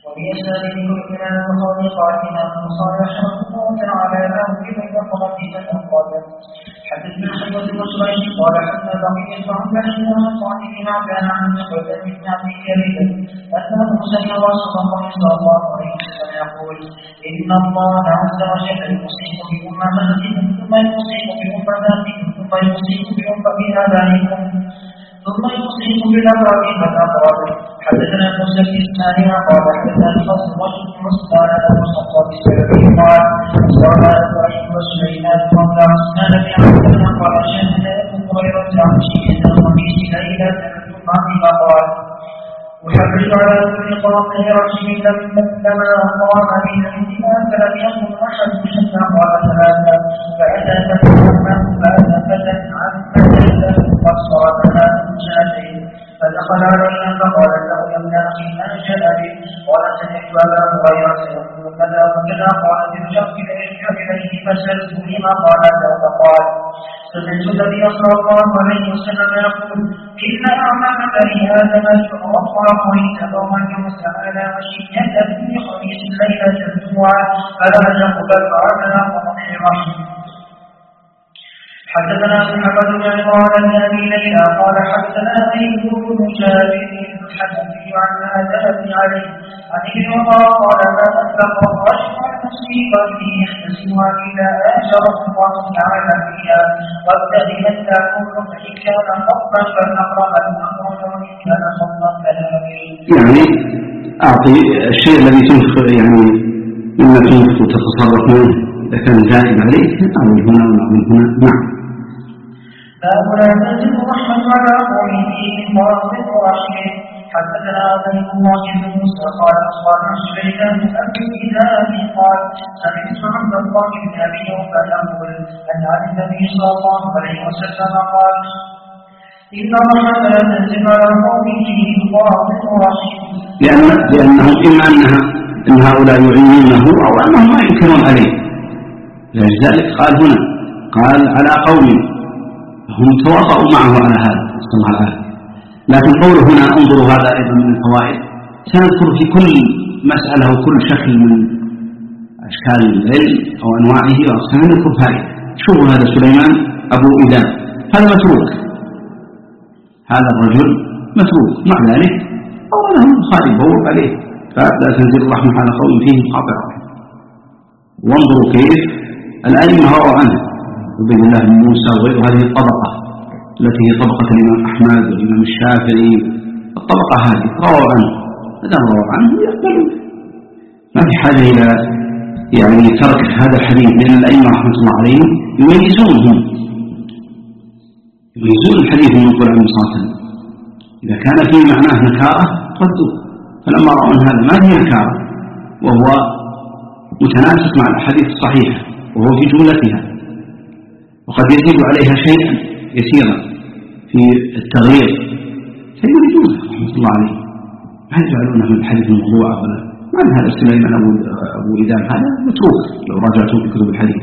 وفي إسناده الإمام البخاري قال الإمام البخاري رحمه الله تعالى له بين قضية الأنقاذ. حدثنا حيوة بن سليم قال حدثنا بقية بن عبد الله قال بما كان عن عقبة بن أبي يزيد أنه سمع رسول الله صلى الله عليه وسلم يقول: إن الله عز وجل يصيب بأمهاتكم ثم يصيب بأمهاتكم ثم يصيب بآبائكم ثم يصيب بالأقربين فالأقرب. حدثنا موسى بن إسماعيل قال حدثنا الفضل بن مسلم قال أبو الخطاب السلمي قال قال إبراهيم وسليمان قال عثمان بن عفان قال شهدنا أبو هريرة عن شيء من الخميس ليلة ثم قال: أحرج على كل قاطع رحم لما قام من عندنا فلم يكن أحد حتى قال ثلاثة فأتى فتى عن قد صادها من شاتين فدخل علينا فقال له: يا ابن أخي ما جاء به؟ قال: سمعت أبا هريرة يقول كذا وكذا. قال: ارجع إليه فسألته لما قال هذا فقال: سمعت النبي صلى الله عليه وسلم يقول: إن أعمال بني آدم تؤخر ويتبوى اليوم تعالى وشيئة في خميس ليلة الجمعة فلا تقبل بعدها وضع رحم. حدثنا محمد بن عمران بن أبي ليلى قال حدثنا أيوب بن جابر الحنفي عن آدم بن علي عن ابن عمر قال: ما أطلق الرجل مصيبته يحتسبها إلا آجره الله تعالى فيها وابتغي من تكون فإن كان فضلا فلنقرأ الأمر وإن كان فضلا فلا. يعني أعطي الشيء الذي تنفق يعني مما تنفق وتتصرف منه إذا كان زائد عليك أو من هنا ومن هنا. نعم. باب لا تزد الرحمة على قوله من ضابط رحمه. حدثنا بن الله بن موسى قال أخبرنا سليمان بن أبي هلال قال: سمعت عبد الله بن أبي أوفى يقول أن عن النبي صلى الله عليه وسلم قال: إن الرحمة لا تنزل على قوله من ضابط رحمه. لأنه إما أن هؤلاء يعينونه أو أنهم ما ينكرون عليه. لذلك قال هنا قال على قوم هم تواطؤوا معه على هذا صلى الله عليه وسلم. لكن قوله هنا انظروا هذا أيضا من الفوائد. سنذكر في كل مسألة وكل شكل من أشكال العلم أو أنواعه سنذكر فائدة. شوفوا هذا سليمان أبو إدام هذا متروك، هذا الرجل متروك، مع ذلك أولا البخاري بوب عليه فلا تنزل الرحمة على قوم فيه قاطع. وانظروا كيف الأئمة رووا عنه عبد الله بن موسى وغير هذه الطبقة التي هي طبقة الإمام أحمد والإمام الشافعي. الطبقة هذه رووا عنه، إذا رووا عنه يقبلون، ما في حاجة إلى يعني ترك هذا الحديث، لأن الأئمة رحمة الله عليهم يميزون الحديث من يقول عنه صلى الله عليه وسلم. إذا كان فيه معناه نكارة ردوا، فلما رأوا أن هذا ما فيه نكارة وهو متناسق مع الأحاديث الصحيحة وهو في جملتها وقد يزيد عليها شيئا يسيرا في التغيير فيريدونه رحمة الله عليه، ما يجعلونه من الحديث الموضوع ولا معنى. هذا سليمان أبو إدام هذا متروك لو راجعتم في كتب الحديث.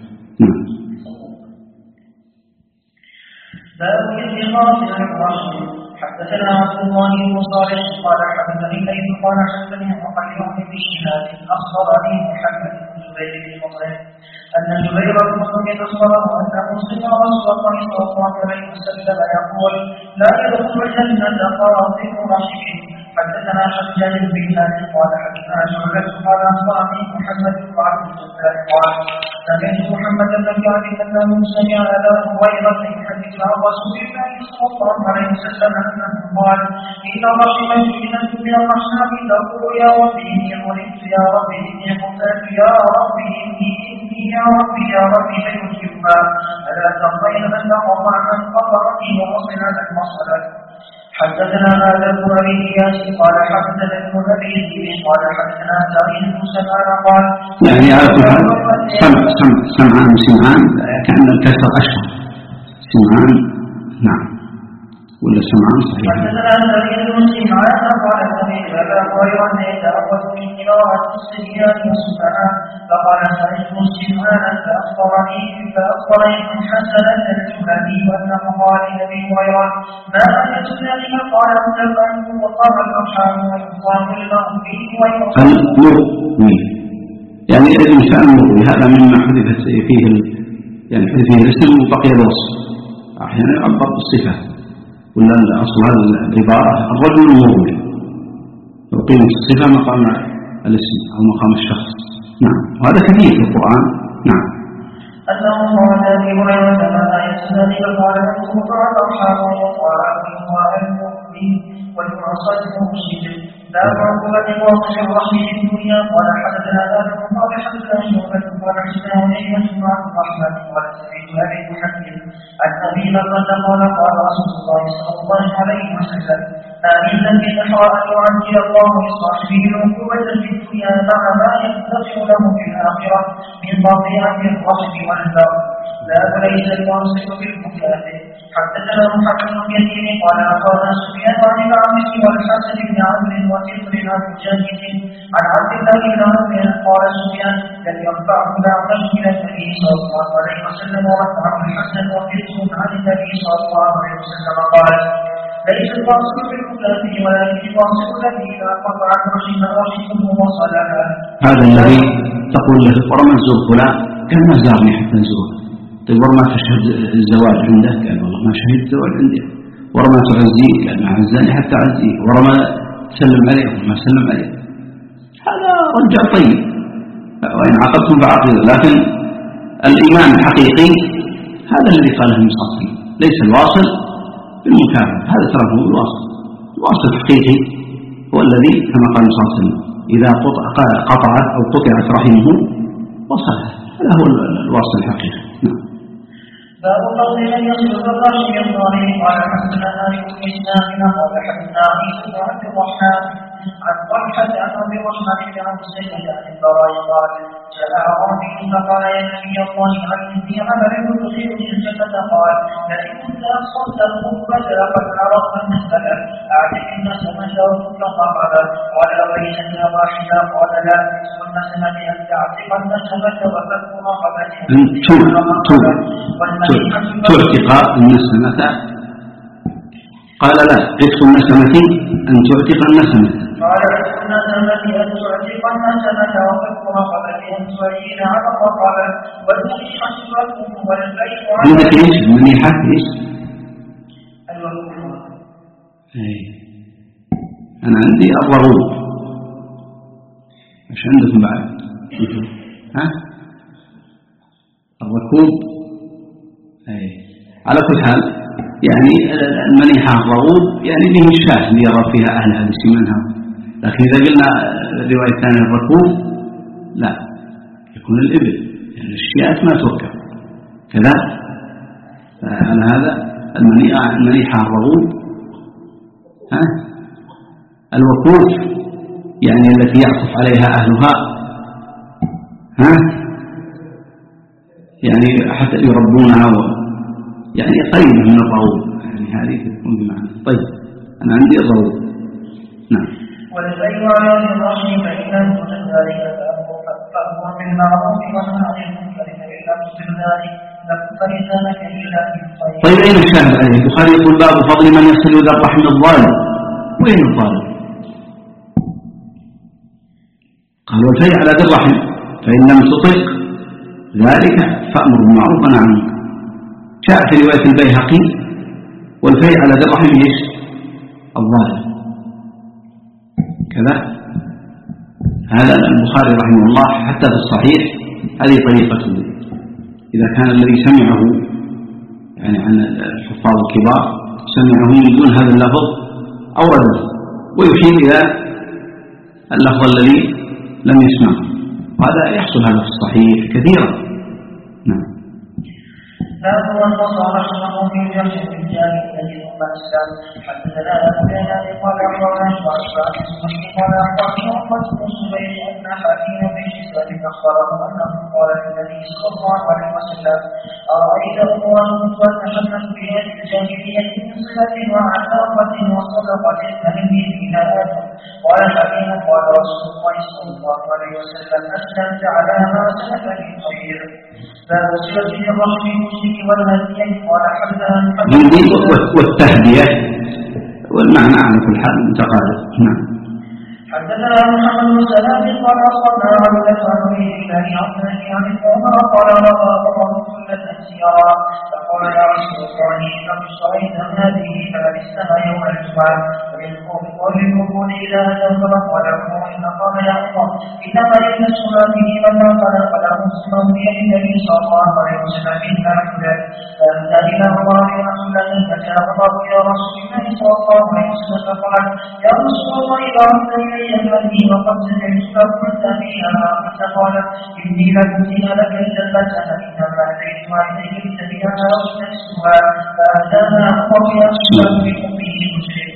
باب الاتخاذ من الرحم. حدثنا عبد الله بن صالح قال حدثني ليث قال حدثني وقيل بن شهاب اخبرني محمد بن زبير بن مطعم ان جبير بن مطعم اخبره انه سمع رسول الله صلى الله عليه وسلم يقول: لا يدخل الجنه قاطع رحم. حدثنا حجاج بن بلال قال حدثنا شعبة قال أخبرني محمد بن عبد الجبار قال: سمعت محمد بن كعب أنه سمع أبا هريرة يحدث عن رسول الله صلى الله عليه وسلم أنه قال: إن الرحمة جئت من الرحمن تقول: يا ربي إني ظلمت، يا ربي إني قتلت، يا ربي إني يا ربي يا ربي فيجيبها. ألا ترضين أن تقطع من قطعني وأصل عن المصلة. حدثنا هذا بن أبي إياس قال حدثنا ابن أبي ذئب قال حدثنا سعيد بن سمعان قال يعني سمعان كأن الكسر أشهر سمعان. نعم ولا سمعان صحيح. حدثنا سعيد بن سمعان قال سمعت أبا هريرة يتعوذ من قراءة السيئات والسفهاء فقال سألت سليمان فأخبرني حسنا الجهني وأنه قال لأبي هريرة ما آية ذلك قال أنه وقام الأرحام ويقام الماء فيه ويقام يعني الإنسان مروي هذا مما حدثت فيه يعني حدث فيه الاسم وبقي الوصف أحيانا يعبر بالصفة ولا أصل هذا العبارة الرجل مروي يقيم الصفة مقام الاسم أو مقام الشخص. نعم وهذا كثير في القرآن. نعم أنه قال أبي هريرة ما آية ذلك قال أنه وقع الأرحام ويقام المؤمن ويعصى المسلم لا معقولة واصل الرحم في الدنيا قال حدثنا آدم قال حدثنا شعبة قال حدثنا ونعمة مع الرحمن قال سمعت أبي محمد عن أبي بكر قال قال رسول الله صلى الله عليه وسلم آمين من نحو أن يعجل الله لصاحبه العقوبة في الدنيا مع ما ينتفع له في الآخرة من قطيعة الرحم والبر لا وليس الواصل بالمكافئ. حدثنا محمد بن يزيد قال أخبرنا سفيان عن الأعمش والحسن بن عمرو وكفر عن مجاهد عن عبد الله بن عمرو قال سفيان لم يرفعه الأعمش إلى النبي صلى الله عليه وسلم ورفعه الحسن وكفر عن النبي صلى الله عليه وسلم قال ليس الواصل بالمكافئ ولكن الواصل الذي إذا قطع رحمه وصلها. هذا الذي تقول له ورمى الزور فلان كان ما زارني حتى نزوره. طيب ورما تشهد الزواج عنده قال والله ما شهدت الزواج عندي. ورما تعزيه قال ما عزاني حتى عزيه. ورما تسلم عليه ما سلم عليه. هذا رجع طيب وإن عقدتم فعقدوا. لكن الإيمان الحقيقي هذا الذي قاله المصطفى ليس الواصل بالمكافأة. هذا تراه الواصل. الواصل الحقيقي هو الذي كما قال المصطفى إذا قطعت أو قطعت رحمه وصلها. هذا هو الواصل الحقيقي. باب قول من يصل الراشد الظالم قال حدثنا مالك بن اسلام قال حدثنا عيسى بن عبد الرحمن عن طلحة عن ابي الرحمن بن عبد السيد عن البراء قال جاء اعرابي فقال يا نبي الله علمني عمل يدخلني الجنة قال لئن كنت اقصرت الخطبة لقد عرفت المسألة اعرف الناس ما شاءت فقال قال بيننا واحدة قال لا تكسر النسمة ان تعتق النسمة وفك رقبة تعتق النسمة قال لا عتق النسمة أن تعتق النسمة قال عتق النسمة أن تعتق النسمة وفك رقبة أن تعين على الرقبة والمنيحة والكف والبيع عندك ايش؟ المنيحة ايش؟ الوكوف. أنا عندي الرغوب. ايش عندكم بعد؟ ها؟ الركوب. على كل حال يعني المنيحة الرغوب يعني به الشاة اللي يرى فيها أهلها بسمنها. لكن إذا قلنا الرواية الثانية الركوب لا يكون الإبل يعني الشياة ما تركب كذا. على هذا المنيحة الرغوب. الوقوف يعني التي يعطف عليها أهلها يعني حتى يربونها يعني قريب من الرغوب يعني هذه تكون بمعنى. طيب أنا عندي الرغوب. نعم. والبيع على الرشد فإن كنت ذلك فأمر بالمعروف ونهى عن المنكر فإن لم تصل ذلك فلسانك إلا بالخير. طيب أين الشاهد عليه؟ البخاري يقول باب فضل من يصل ذا الرحم الظالم. وين الظالم؟ قال والبيع على ذي الرحم فإن لم تطق ذلك فأمر بالمعروف ونهى عن المنكر. جاء في رواية البيهقي والفيء على ذي الرحم ايش؟ الظالم كذا. هذا البخاري رحمه الله حتى في الصحيح هذه طريقته. إذا كان الذي سمعه يعني عن الحفاظ الكبار سمعه من دون هذا اللفظ أورده ويشير إلى اللفظ الذي لم يسمعه. وهذا يحصل هذا في الصحيح كثيرا. نعم. باب والنصر رحمه في جرح الرجال الذي ثم الاسلام. حدثنا ابو بيان قال اخبرنا شعبان قال اخبرني عقبه بن الزبير ان حكيم بن حسان اخبره انه قال للنبي صلى الله عليه وسلم ارايت امورا وتحمل بها الجاهليه من صله وعتاقه وصدقه فهمني فيها ادم قال حكيم قال رسول الله صلى الله عليه وسلم أسلمت على ما سلف من خير. باب صلة الرحم المشرك والهديين. قال حدثنا والتهدية والمعنى على كل حال متقارب. نعم. حدثنا محمد بن سلام قال أخبرنا عبدة عن الله عبد عن عمر قال رأى عمر كل سيارة فقال يا رسول الله لو اشتريت هذه فلبستها يوم الجمعة وللقبول إذا أدبر قال عمر فقال يا عمر إنما يلبسها به من فلا مسلم بيد النبي صلى الله عليه وسلم إلا حدا فأتى إلى عمر بن حلة فجاء عمر إلى رسول الله صلى الله عليه وسلم فقال يا رسول الله إذا أردت إلي وقد سمعت فقلت فيها فقال إني لكنتها لك الجنة فإنما أتيت عليك لتبيعها وتكسوها فأتاها عمر يأخذ بأمه المشرك.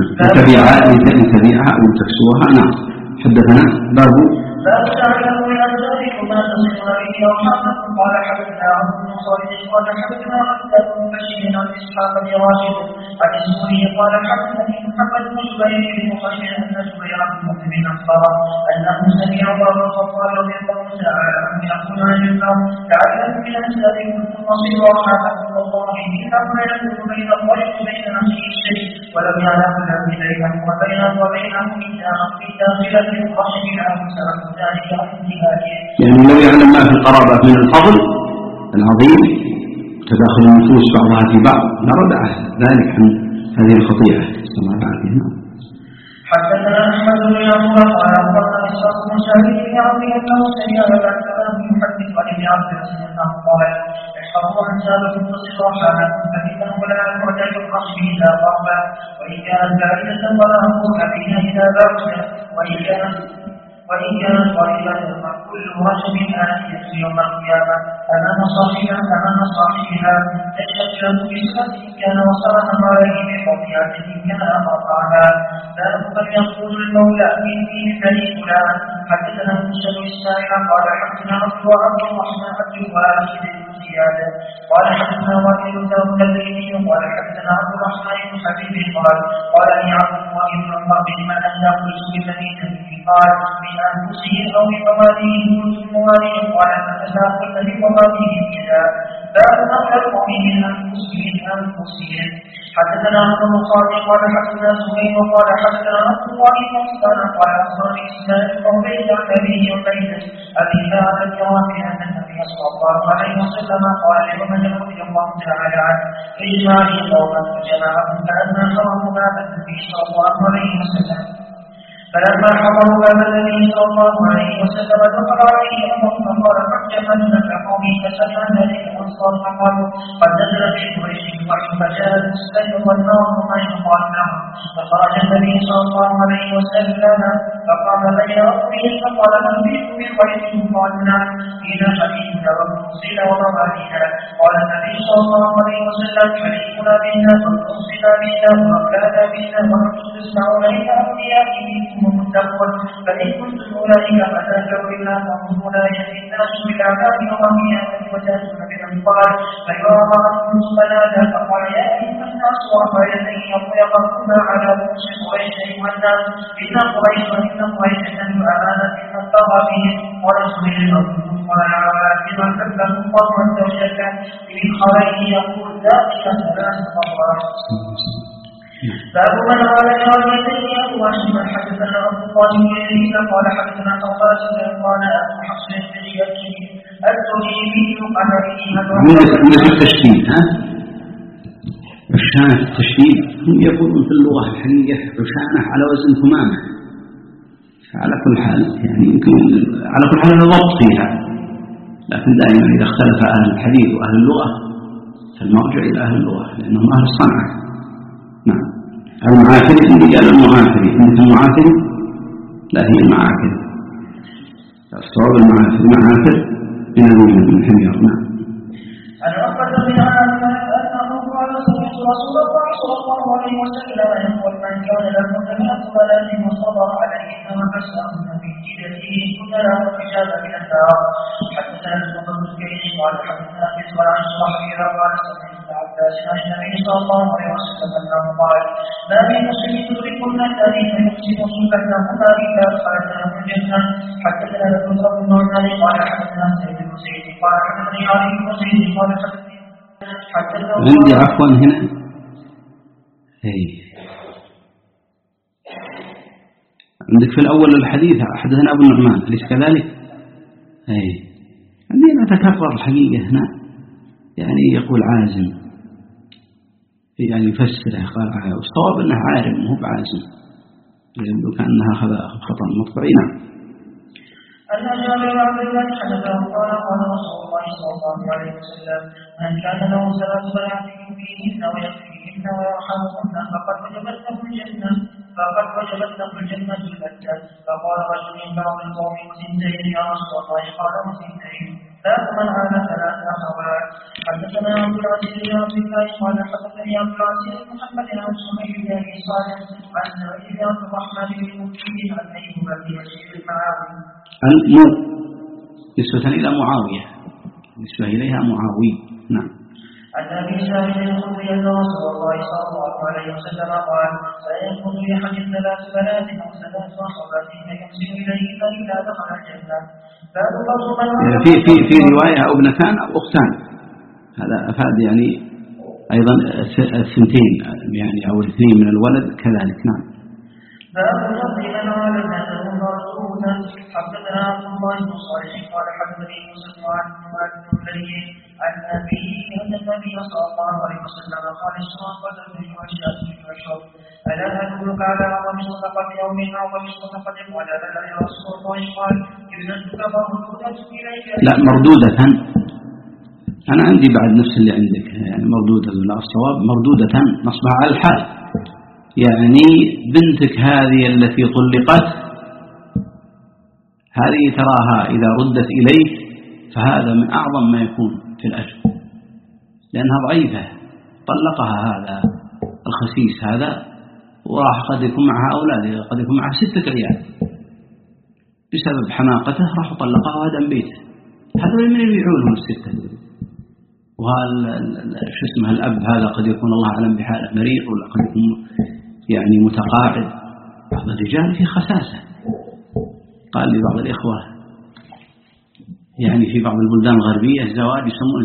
لتبيعها أو تكسوها. نعم. حدثنا باب تعلم من أنزالكم ما تصلون به أرحامكم. قال حدثنا عبد بن صالح قال حدثنا عبد بن بشير عن إسحاق بن راشد عن الزهري قال حدثني محمد بن جبير بن خشيع أن جبير بن مطعم أخبر أنه سمع عمر بن الخطاب رضي الله تعالى عنه يقول عن النار تعلم من أنزالكم ثم صلوا أرحامكم والله إنه لا يكون بين الرجل وبين أخيه شيء ولم يعلم الذنب بينه وبينه في داخلة الرحم لا مسلم. يعني لو يعلم ما في القرابة من الفضل العظيم تداخل النفوس بعضها في بعض لردع ذلك عن هذه الخطيئة. صلى الله عليه وسلم. حدثنا أحمد بن يعقوب قال أخبرنا إسحاق بن سعيد بن عبد أنه سمع أبا كلام يحدث عن ابن عباس أنه قال احفظوا عن سابق تصل أرحامكم فإنه لا يبعد الرحم إذا قرب وإن كانت بعيدة فلا أمرك بها إذا بعد وإن كانت قريبة فكل رجل آتية يوم القيامة أمام صاحبها تشهد بصلة إن كان وصلها عليه بقضية إن كان قطعها باب من يقول المولى إني بني فلان. حدثنا موسى بن إسماعيل قال حدثنا عبد الرحمن عبد الواحد بن زياد قال حدثنا وكيل داود الليلي قال حدثنا عبد الرحمن بن حبيب قال لي عبد الله بن عمر بمن أن قلت بمدينة قال من أنفسهم أو بمواليهم قلت بمواليهم قال فلا قلت بمواليهم إذا باب أخلق من أنفسهم. حدثنا عبد الخالق قال حدثنا زهير قال حدثنا عبد الله بن مسلم قال أخبرني إسماعيل بن عبيد عن أبيه وبيد أبي هذا الجواب أن النبي صلى الله عليه وسلم قال لمن رضي الله تعالى عنه اجمعني قوما فجمعهم فلما حرموا باب النبي صلى الله عليه وسلم فلما حضروا باب النبي صلى الله عليه وسلم دخل عليه عمر فقال قد جمعنا قومي فسمع ذلك الانصار فقالوا قد نزل في قريش الوحي فجاء المسلم والنار وما يقال له فخرج النبي صلى الله عليه وسلم فقام بين ركبه فقال من بيكم بخير قال نعم إلى حديثنا ومرسل ومباركنا. قال النبي صلى الله عليه وسلم حديثنا بنا ومرسل بنا ومكان بنا وتسمعون إلى أوليائه متقون فإن كنتم أولئك فتذكروا إلا فانظروا لا يأتي الناس بالعذاب يوم القيامة وتأتون بالأنصار فيرى عنكم فنادى فقال يا أيها الناس وأخرجت أن يقوم على رؤوس قريش أيها الناس إن قريش تحمل أمانة من طغى بهم ورسول الله قال بما كتبه الله عز وجل من خيره يقول ذلك ثلاث مرات. باب من قال لوالديه واشهد حدثنا عبد الله بن يزيد قال حدثنا قال قال ابو حفص بن يزيد التوحيدي قال من التشديد عشانة التشديد هم يقولون في اللغة الحقيقية عشانة على وزن ثمامة. على كل حال يعني يمكن على كل حال الضبط فيها، لكن دائما إذا اختلف أهل الحديث وأهل اللغة فالمرجع إلى أهل اللغة لأنهم أهل الصنعة. نعم. المعافر اللي قال المعافر إنك المعافر لا هي المعافر الصواب المعافر من أبيه بن حمير. نعم. أن أخذ من هذا أنه قال سمعت رسول الله صلى الله عليه وسلم يقول من كان له 8 صلاة وصبر عليهن وكسرهن في جلده كن له حجاب من النار. حدثنا الزهري بن كيس قال حدثنا مسعود عن صاحبه قال سمعت عبد عباس عن النبي صلى الله عليه وسلم أنه قال: ما من مسلم يدرك النهتان فيحسن صحبتهما إلا أدخلته الجنة. حدثنا ابن نعمان قال حدثنا سعيد بن زيد قال حدثني علي بن زيد قال حدثنا عندي عفوا هنا عندك في الأول الحديث حدثنا أبو النعمان أليس كذلك؟ عندنا تكرر الحقيقة هنا يعني يقول عازم يعني يفسره قال والصواب أنه عارم مو بعازم يبدو كأنها خطأ مطبعي. نعم. أن جابر بن عبد الله حدثه قال قال رسول الله صلى الله عليه وسلم: من كان له ثلاث بنات يكفيهن ويكفيهن ويرحمهن فقد وجبت له الجنة البتة. فقال رجل من بعض القوم: وثنتين يا رسول الله؟ قال: وثنتين لا من عاد ثلاث أخوات. حدثنا عبد العزيز بن عبد الله قال حدثني عبد العزيز بن محمد عن سهيل بن أبي صالح عن سعيد بن عبد الرحمن بن مكي عن أيوب بن يزيد المعاوي نسبة إلى معاوية نسبة إليها معاوي. نعم. عن أبي سعيد الخدري أن رسول الله صلى الله عليه وسلم قال: سيكون لأحد ثلاث بنات أو ثلاث أخوات يحسن إليهما إذا دخل الجنة. في رواية أو ابنتان أو أختان، هذا أفاد يعني أيضا الثنتين يعني أو الاثنين من الولد كذلك. نعم. باب تقديم على الناس مرسولا. حدثنا عبد الله بن صالح قال حدثني يوسف عن النبي عن النبي صلى الله عليه وسلم قال: الصدقة والشاة والشرب ألا أدلك على أعظم صدقة يوم أعظم صدقة؟ قال: بلى يا رسول الله. قال: ابنتك مردودة إليك. لا مردودة، أنا عندي بعد نفس اللي عندك يعني مردودة. لا الصواب مردودة نصبها على الحال، يعني بنتك هذه التي طلقت هذه تراها إذا ردت إليك فهذا من أعظم ما يكون في الأجر، لأنها ضعيفة طلقها هذا الخسيس هذا وراح قد يكون معها أولاد، قد يكون معها 6 عيال بسبب حماقته راح طلقها وهدم بيته. هذا من يبيعونهم 6. وهذا اسمه الأب هذا قد يكون الله أعلم بحاله مريض ولا قد يكون يعني متقاعد. بعض الرجال في خساسة. قال لي بعض الإخوة يعني في بعض البلدان الغربية الزواج يسمون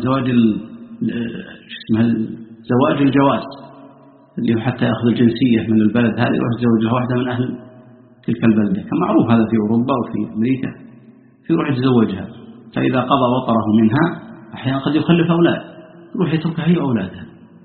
زواج الجواز، اللي حتى يأخذ الجنسية من البلد هذه ويروح يتزوجها واحدة من أهل تلك البلدة، كما معروف هذا في أوروبا وفي أمريكا، يروح يتزوجها فإذا قضى وطره منها أحيانا قد يخلف أولاد يروح يتركها هي وأولادها.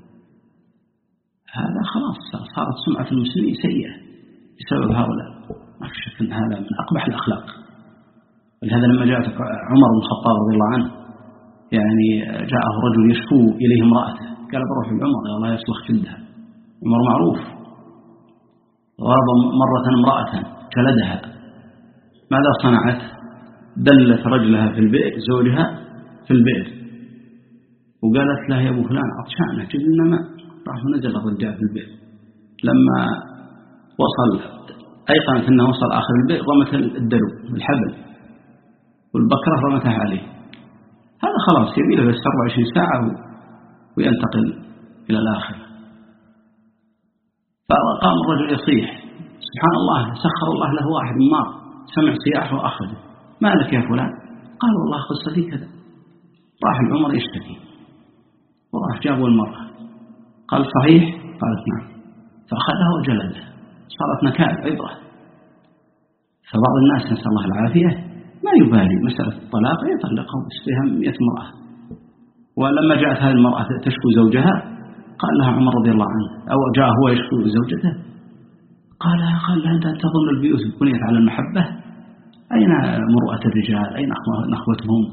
هذا خلاص صارت سمعة المسلمين سيئة بسبب هؤلاء، ما في شك أن هذا من أقبح الأخلاق. ولهذا لما جاء عمر بن الخطاب رضي الله عنه يعني جاءه رجل يشكو إليه امرأته قال: بروح لعمر يا الله يصلح جلدها. عمر معروف ضرب مرة امرأة جلدها، ماذا صنعت؟ دلت رجلها في البئر زوجها في البئر وقالت له: يا أبو فلان عطشانة جيب لنا ماء. راح نزل الرجال في البئر، لما وصل أيقنت أنه وصل آخر البئر رمت الدلو الحبل والبكرة رمتها عليه. هذا خلاص يبي له بس 24 ساعة وينتقل إلى الآخر. فقام الرجل يصيح: سبحان الله، سخر الله له واحد من نار سمع صياحه وأخرجه. ما لك يا فلان؟ قال: والله قصتي كذا. راح العمر يشتكي وراح جابوا المرأة، قال: صحيح؟ قالت: نعم. فأخذها وجلدها، صارت نكال عبرة. فبعض الناس نسأل الله العافية ما يبالي مسألة الطلاق يطلقها ويسقيها 100 امرأة. ولما جاءت هذه المرأة تشكو زوجها قال لها عمر رضي الله عنه، أو جاء هو يشكو زوجته قال لها: أنت تظن البيوت بنيت على المحبة؟ أين مروءة الرجال؟ أين نخوتهم؟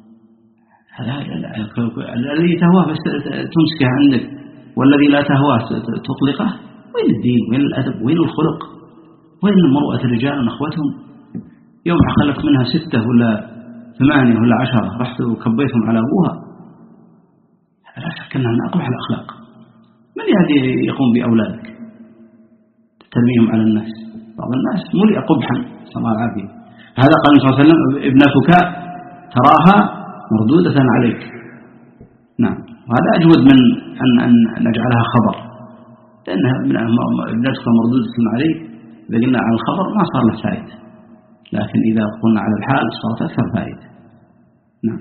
الذي تهواه بس تمسكه عندك والذي لا تهواه تطلقه. وين الدين؟ وين الأدب؟ وين الخلق؟ وين مروءة الرجال ونخوتهم؟ يوم خلفت منها 6 ولا 8 ولا 10 رحت وكبيتهم على أبوها. لا شك أنها من أقبح الأخلاق. من يهدي يقوم بأولادك ترميهم على الناس؟ بعض الناس ملئ قبحا صلى الله العافية. هذا قال صلى الله عليه وسلم: ابنتك تراها مردودة عليك. نعم. وهذا أجود من أن نجعلها خبر، لأنها نذكر مردودة عليه. إذا قلنا على الخبر ما صار له فائدة، لكن إذا قلنا على الحال صارت أكثر فائدة. نعم.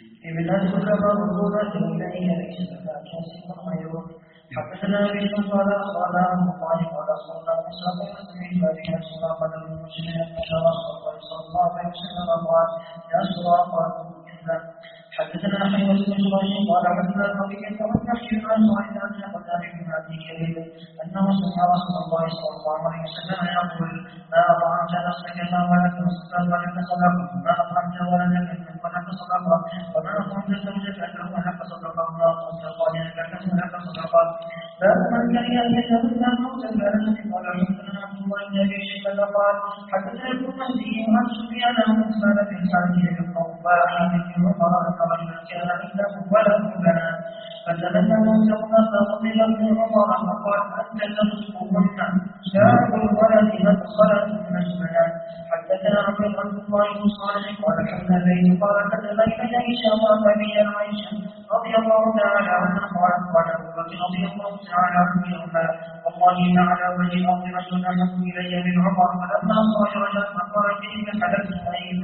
حدثنا بشر قال أخبرنا عن الله قال أخبرنا موسى بن سعيد بن سورة قال المسلمين أن رسول الله صلى الله عليه وسلم قال يا سورة قال حدثنا حيوة بن جريج قال حدثنا الربيع والنحي عن سعيد عن قتادة بن أبي كريم أنه سمع رسول الله صلى الله عليه وسلم يقول ما أطعمت نفسك ولك صدقة ما أطعمت ولدك ولك صدقة وما أطعمت زوجك ولك صدقة وما أطعمت خالك ولك صدقة باب من كان يتمنى الموت فأنت قال حدثنا عبد الله بن أبي شيبة قال حدثنا ابن مهدي عن سفيان عن موسى بن سعد بن طوفان بن عمر رجلا كان عنده ولد بنات فتمنى الموت فغضب ابن عمر فقال أنت ترزقهن شاعر الولد مدخلة من البنات حدثنا عبد الله بن صالح قال حدثنا زيد قال حدثنا عائشة وأبي عائشة رضي الله تعالى عنها قال أبو بكر رضي الله تعالى عنهما والله تعالى وجه الأرض رجل أحب إلي من عمر فلما صار رجلا فقال كيف حلفت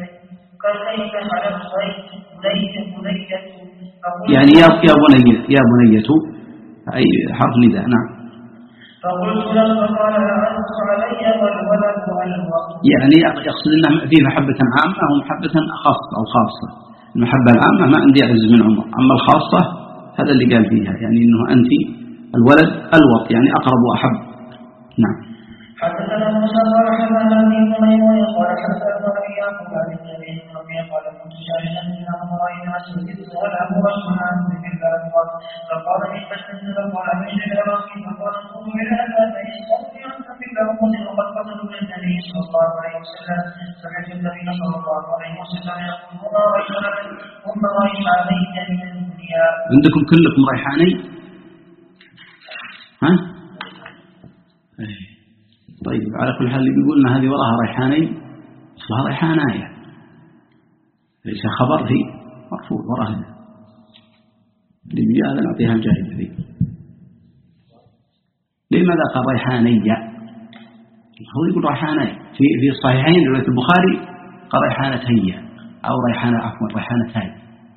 يعني يا بنية أي حرف نداء. نعم. فقلت له فقال أنت علي والولد والوقت، يعني يقصد أنه فيه محبة عامة ومحبة خاصة أو خاصة. المحبة العامة ما عندي أعز من عمر، أما الخاصة هذا اللي قال فيها، يعني أنه أنت الولد الوط يعني أقرب وأحب. نعم. حدثنا موسى قال حدثنا ابن ميمون قال حدثنا اياك عن النبي قال كنت شاهدا من امر الناس جئت ولا هو رجلا من الارض فقال لي فسجد قال من الراقي فقال انظر الى هذا فيصلي عنك في الارض وقد قتلوا النبي صلى الله عليه وسلم. سمعت النبي صلى الله عليه وسلم يقول هما ريحانين من الدنيا. عندكم كلكم ريحانين؟ ها؟ طيب على كل حال اللي بيقولنا هذه وراها ريحانين أصلها ريحاناية، ليس خبر هي مرفوع وراها اللي بيجي نعطيها الجائزة ذي. لماذا قال ريحانية؟ هو يقول ريحاناية في الصحيحين رواية البخاري قال ريحانتي أو ريحانة عفوا ريحانتاي.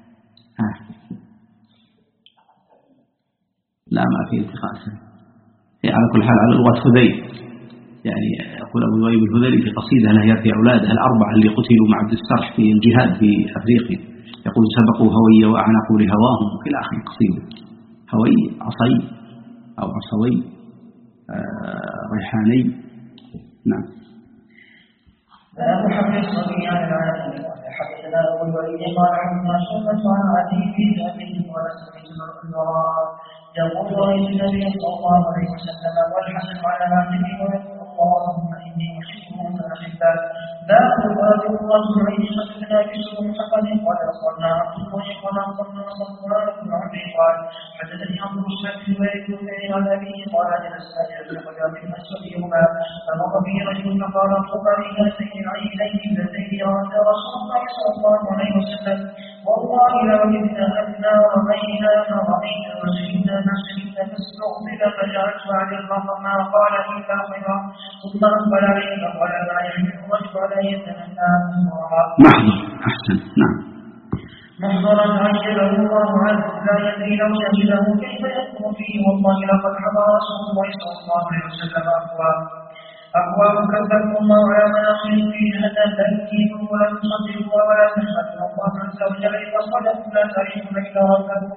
لا ما في التقاء على كل حال على لغة هذيل. يعني يقول أبو ذؤيب الهذلي في قصيدة له في أولاده الأربعة اللي قتلوا مع عبد السرح في الجهاد في أفريقيا، يقول سبقوا هوي وأعنقوا لهواهم إلى آخر القصيدة. هوي عصي أو عصوي ريحاني. نعم. باب حمل الصبي على العالم. حدثنا أبو الوليد قال حدثنا شعبة عن عدي بن ثابت قال سمعت الوراء يقول رأيت النبي صلى الله عليه وسلم والحسن على عاتقه ويقول اللهم إني أحبه فأحبه. باب الرجل عين شخصنا بشر محمد قال أخبرنا عبد الله قال أخبرنا صفوان بن عمرو قال حدثني عبد الرحمن بن زيد بن عن أبيه قال جلسنا إلى الرجال الأسود يوما فمر به رجل فقال طوبى لهاتين العينين اللتين رأت رسول الله صلى الله عليه وسلم والله لوجدنا أننا رأينا ما رأينا وشهدنا ما شهدنا فاستغفر فجعلت على الله ما قال إلا خيرا ثم أقبل عليه فقال ما يحمل الرجل على يتمنى محضر. أحسن. نعم. محضرا عجله الله عنه لا يدري لو شهده كيف يكون فيه. والله لقد حضر رسول الله صلى الله عليه وسلم أقوام كذبوا الله على مناخر في جهنم تأتيهم ولا تصدقوا ولا تحمدوا الله عز وجل فصدقوا لا تعرفون إلا ربكم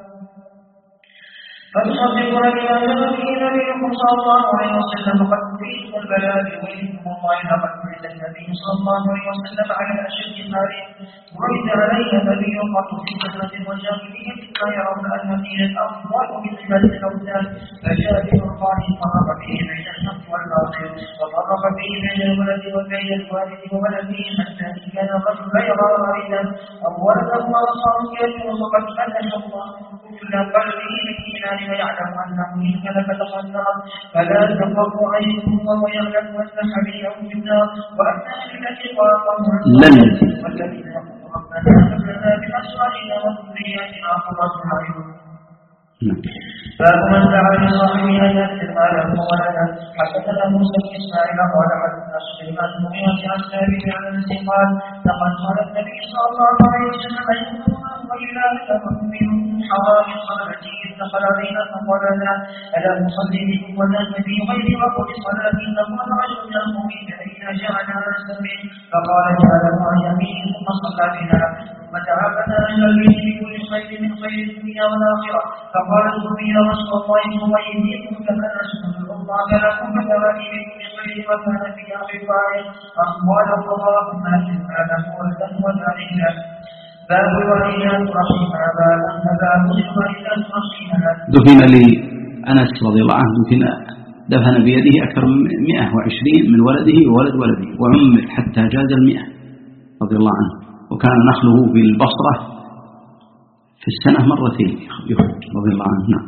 فتصدقون بما جاء به نبيكم صلى الله عليه وسلم قد أوتيتم البلاء بوجهكم والله لقد بعث النبي صلى الله عليه وسلم على أشد حاله بعث عليه نبي قط في كثرة وجاهلية لا يرون أن فيه الأفضل من عبادة الأوثان فجاء بفرقان فرق فيه بين الحق والباطل وفرق فيه بين الولد وبين الوالد وولده حتى إن كان الرجل يرى والدا أو ولد الله صار وقد فتح الله كل قلبه بالإيمان ويعلم أنه إن كذب دخل النار فلا تقروا عينكم وهو يعلم أن حبيبه في النار وأن التي خلقهم والذين يقولون ربنا هب لنا بأزواجنا وذرياتنا قرة أعين. باب من دعا لصاحبه ان يكتب ماله ولدا. حدثنا موسى بن اسماعيل قال حدثنا سليمان بن مغيرة عن ثابت عن انس قال لقد قال النبي صلى الله عليه وسلم واذا لكم من حرام صلاتي دخل علينا فقالنا الا نصلي بكم ونحن في غير وقت صلاتي فقال رجل من المؤمنين اين جعلنا نستمع فقال جعله عن يمين ثم صلى بنا ثم دعا لنا الى البيت بكل خير من خير الدنيا والاخره فقال يا رسول الله ثم يهديكم كما نسأل الله لكم فتواني بكل خير وكان في آخر الآية أقوال اللهم أجمعنا ولدا وذلك باب الوالدات رحمها باب الوالدات رحمها. دفن لأنس رضي الله عنه دفن بيده أكثر من 120 من ولده وولد ولده وعمر حتى جاز 100 رضي الله عنه، وكان نخله في البصرة في السنة مرتين يخرج رضي الله عنه. نعم.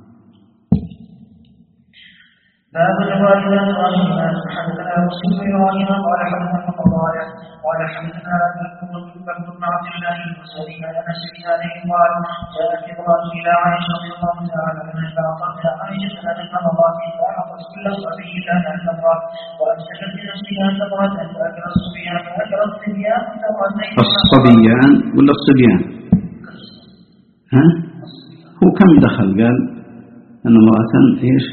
باب الوالدات رحمها. حدثنا مسلم بن ابراهيم قال حدثنا قضايا قال حدثنا بكر بن عبد الله المسلمين عن انس بن مالك قال جاءت امراه الى عائشه رضي الله تعالى عنها فاعطتها عائشه ان المرضات فاعطت كل صبي لها تمره وامسكت بنفسها تمره فاكل الصبيان فاكل الصبيان تمرتين. الصبيان ولا الصبيان؟ ها؟ هو كم دخل؟ قال ان امراه ايش؟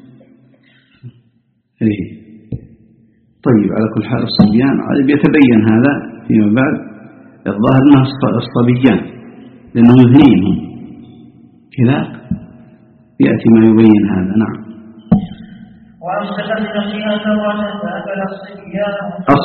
إيه. طيب على كل حال الصبيان يتبين هذا فيما بعد الظاهر أنها الصبيان لأنهم اثنين كذا يأتي ما يبين هذا. نعم. وأمسكت نفسها تمرة فأكل الصبيان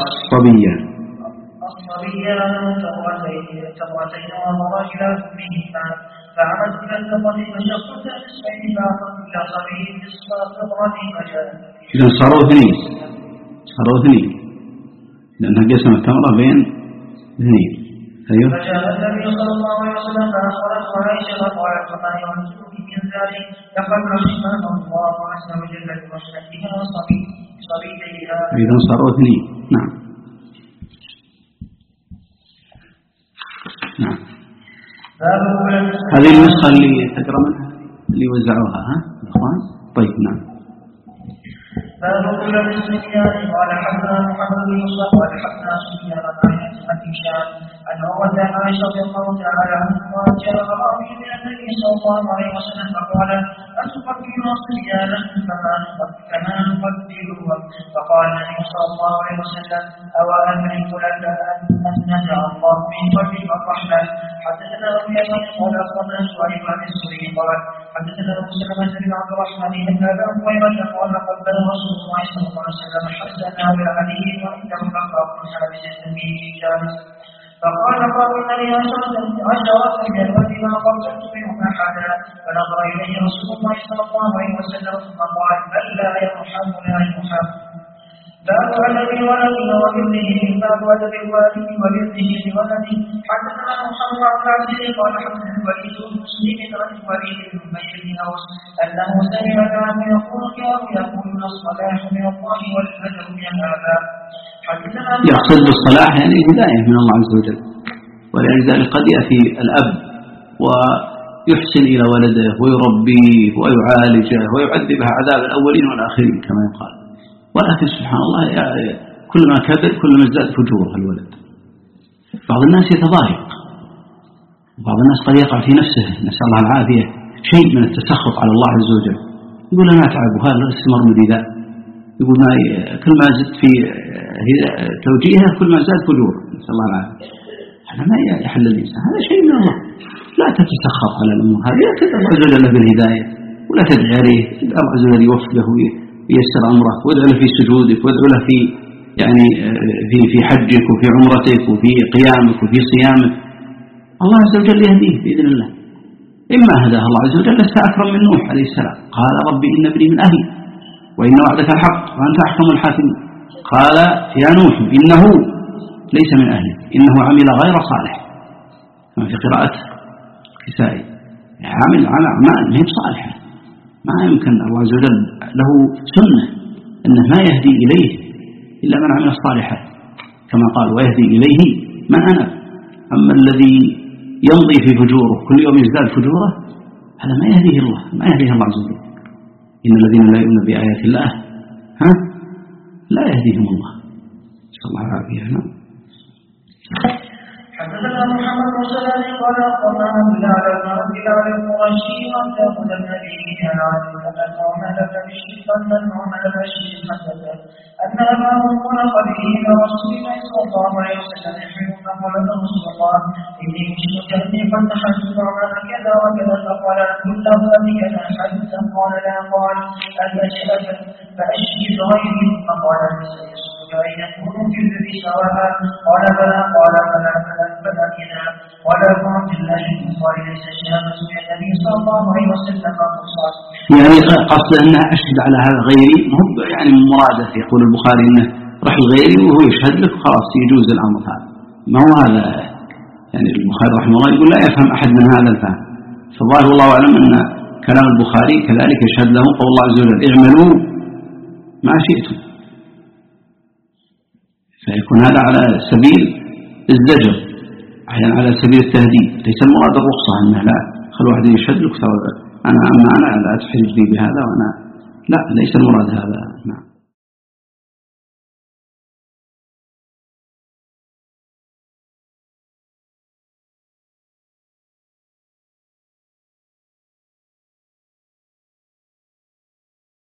تمرتين ومضى إلى فمهما فعمدت إلى التمرة فشقت نصفين فأعطت إلى صبي نصف التمرة فجاءت. إذن صاروا اثنين لأنها قسم التمرة بين اثنين. أيوه. فجاء النبي صلى الله عليه وسلم فأخبرته عائشة فقالت فما يعجبك من ذلك لقد رحمه الله عز وجل برحمتها وصبيها. إذن صاروا اثنين. نعم. نعم. هذه النسخة اللي تقرأ منها اللي وزعوها ها الإخوان. طيب. نعم. باب كل الصبيان قال حدثنا محمد بن يوسف قال حدثنا سفيان عن هشام عن عروة عن عائشة رضي الله تعالى عنها جاء راوي من النبي صلى الله عليه وسلم فقال أتقبلون صبيانا كما نقبلهم فقال النبي صلى الله عليه وسلم أو أملك لك أن نزع الله من قلبك الرحمة. حدثنا أبو يزيد قال أخبرنا شعيب عن الزهري قال حدثنا أبو سلمة بن عبد الرحمن بن أبي هريرة قال قبل رسول الله صلى الله عليه وسلم حسنا وعلي وعنده بكر بن حارث التميمي جالس فقال النبي عشرة من الولد ما قبلت منهم أحدا فنظر إليه رسول الله صلى الله عليه وسلم ثم قال بل لا يرحم لا يرحم. باب أدب الولد وبره باب أدب الوالد وبره بولده. حدثنا محمد بن العزيز قال حدثنا الوليد بن مسلم عن الوليد بن بشر أنه سمع كان يقول يقولون الصلاح من الله والأدب من الآباء. يقصد بالصلاح يعني هداية من الله عز وجل، ولذلك قد يأتي الأب ويحسن إلى ولده ويربيه ويعالجه ويعذبها عذاب الأولين والآخرين كما يقال، ولكن سبحان الله كلما كبر كلما ازداد فجوره الولد. بعض الناس يتضايق وبعض الناس قد يقع في نفسه نسأل الله العافية شيء من التسخط على الله عز وجل، يقول أنا أتعب وهذا استمر من ذا، يقول كل ما زدت في توجيهه كل ما زاد فجوره نسأل الله العافية. هذا ما يحل الإنسان، هذا شيء من الله، لا تتسخط على الأمور هذه، لا تدعو الله عز وجل بالهداية ولا تدعي عليه، تدعو الله عز وجل يوفقه وييسر أمره، وادعو له في سجودك وادعو له في يعني في حجك وفي عمرتك وفي قيامك وفي صيامك، الله عز وجل يهديه بإذن الله. إما هداه الله عز وجل لست أكرم من نوح عليه السلام، قال ربي إن ابني من أهلي وإن وعدك الحق وأنت أحكم الحاكمين. قال يا نوح إنه ليس من أهلك إنه عمل غير صالح، كما في قراءة كسائي، عمل على أعمال ما هي صالحة، ما يمكن الله عز وجل له سنة أنه ما يهدي إليه إلا من عمل الصالحات كما قال ويهدي إليه من أناب. أما الذي يمضي في فجوره كل يوم يزداد فجوره هذا ما يهديه الله، ما يهديه الله عز وجل. إن الذين لا يؤمنون بآيات الله لا يهديهم الله. نسأل الله العافية. حدثنا محمد بن سلام قال أخبرنا بلال بن عبد الله القرشي قد تأخذ النبي عن عبد النعمان بن بشير أن النعمان بن بشير حدث أن أباه قال قبله إلى رسول الله صلى الله عليه وسلم يحبون قال رسول الله إني مشرك أني قد نحلت النعمان كذا وكذا فقال كل ذلك حدث قال لا قال أجل فأشهد غيري فقال أن يكونوا في الذي سواء قال بلى قال فلا كذا قال ابن عبد الله قال ليس الشهادة كالنبي صلى الله عليه وسلم قصاص. يعني قصد أنها أشهد على هذا غيري مهم، يعني من مراده يقول البخاري أنه راح الغيري وهو يشهد لك خلاص يجوز الأمر هذا، ما هو هذا يعني البخاري رحمه الله يقول لا يفهم أحد من هذا الفهم. فالظاهر والله أعلم أن كلام البخاري كذلك يشهد له قول الله عز وجل اعملوا ما شئتم، فيكون هذا على سبيل الزجر أحيانا على سبيل التهديد، ليس المراد الرخصة أنه لا خل واحد يشهد لك أنا لا تحرجني بهذا وأنا لا، ليس المراد هذا. نعم.